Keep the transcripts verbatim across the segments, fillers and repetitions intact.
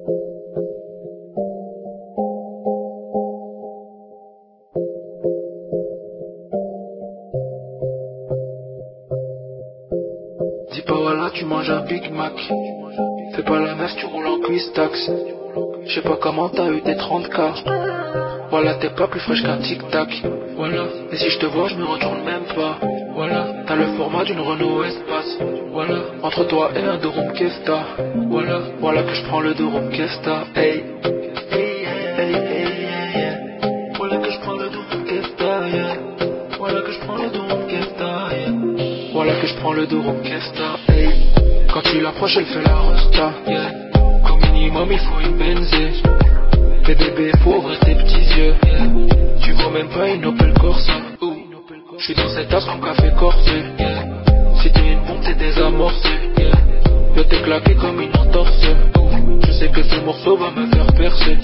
Dis pas voilà, tu manges un Big Mac. Fais pas la meuf, tu roules en cuisse tax. Je sais pas comment t'as eu tes trente K. Voilà, t'es pas plus fraîche qu'un tic-tac. Voilà, et si je te vois, je me retourne même pas. Voilà, t'as le format d'une Renault Espace. Voilà, entre toi et un Durum Kesta. Voilà, voilà que je prends le Durum Kesta. Hey, hey, hey, hey, hey, yeah. Voilà que je prends le Durum Kesta, yeah. Voilà que je prends le Durum Kesta, yeah. Voilà que je prends le Durum Kesta, hey. Quand tu l'approches, elle fait la rosta, yeah. Comme minimum, il faut une benzée. Mais bébé, faut ouvrir tes petits yeux, yeah. Tu vois même pas une Opel Corsa. Je suis dans cette tasse comme café corsé, yeah. Si t'es une bombe, t'es désamorcé, yeah. Yo, t'es claqué comme une entorse. Je sais que ce morceau va me faire percer.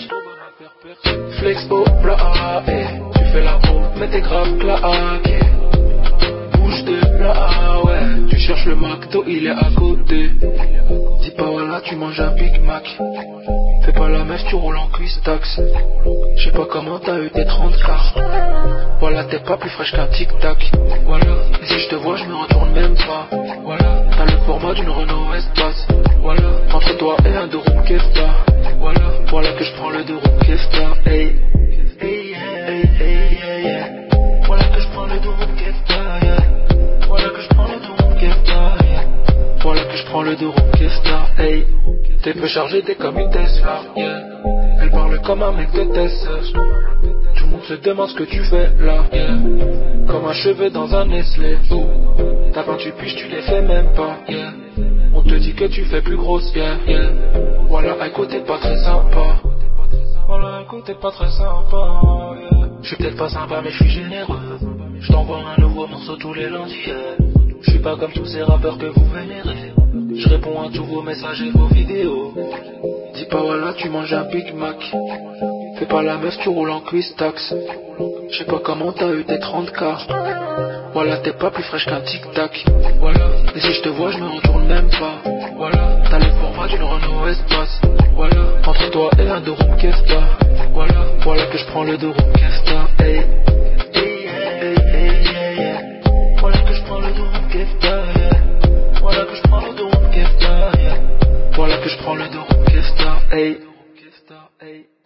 Flex au plat, eh. Tu fais la bombe, mais t'es grave claqué. Bouge de là, ouais. Tu cherches le McDo, il est à côté. Dis pas voilà, tu manges un Big Mac. Fais pas la meuf, tu roules en cuisse tax. Je sais pas comment t'as eu tes trente K. Voilà, t'es pas plus fraîche qu'un tic-tac. Voilà, et si je te vois, je me retourne même pas. Voilà, t'as le format d'une Renault Espace. Voilà, entre toi et un Durum Kesta. Voilà, voilà que je prends le Durum Kesta. Hey, hey, yeah, hey, hey, yeah, yeah. Voilà que je prends le Durum Kesta, yeah. Voilà que je prends le Durum Kesta, yeah. Voilà que je prends le Durum Kesta, hey. T'es peu chargé, t'es comme une Tesla, yeah. Elle parle comme un mec de Tesla. Tout le monde se demande ce que tu fais là, yeah. Comme un cheveu dans un Nestlé. Ouh. T'as vingt-huit piges, tu les fais même pas, yeah. On te dit que tu fais plus grosse, yeah, yeah. Voilà, à côté pas très sympa. Voilà, à côté pas très sympa, yeah. Je suis peut-être pas sympa mais je suis généreux. Je t'envoie un nouveau morceau tous les lundis, yeah. Je suis pas comme tous ces rappeurs que vous vénérez. Je réponds à tous vos messages et vos vidéos. Dis pas voilà, tu manges un Big Mac. Fais pas la meuf, tu roules en cuisse tax. Je sais pas comment t'as eu tes trente K. Voilà, t'es pas plus fraîche qu'un tic-tac. Voilà, et si je te vois, je me retourne même pas. Voilà, t'as le format d'une Renault Espace. Voilà, entre toi et un Durum Kesta. Voilà, voilà que je prends le Durum Kesta. Hey, hey, hey, hey, yeah, yeah. Voilà que je prends le Durum Kesta, yeah. Voilà que je prends le Durum Kesta, yeah. Voilà que je prends le Durum Kesta, hey.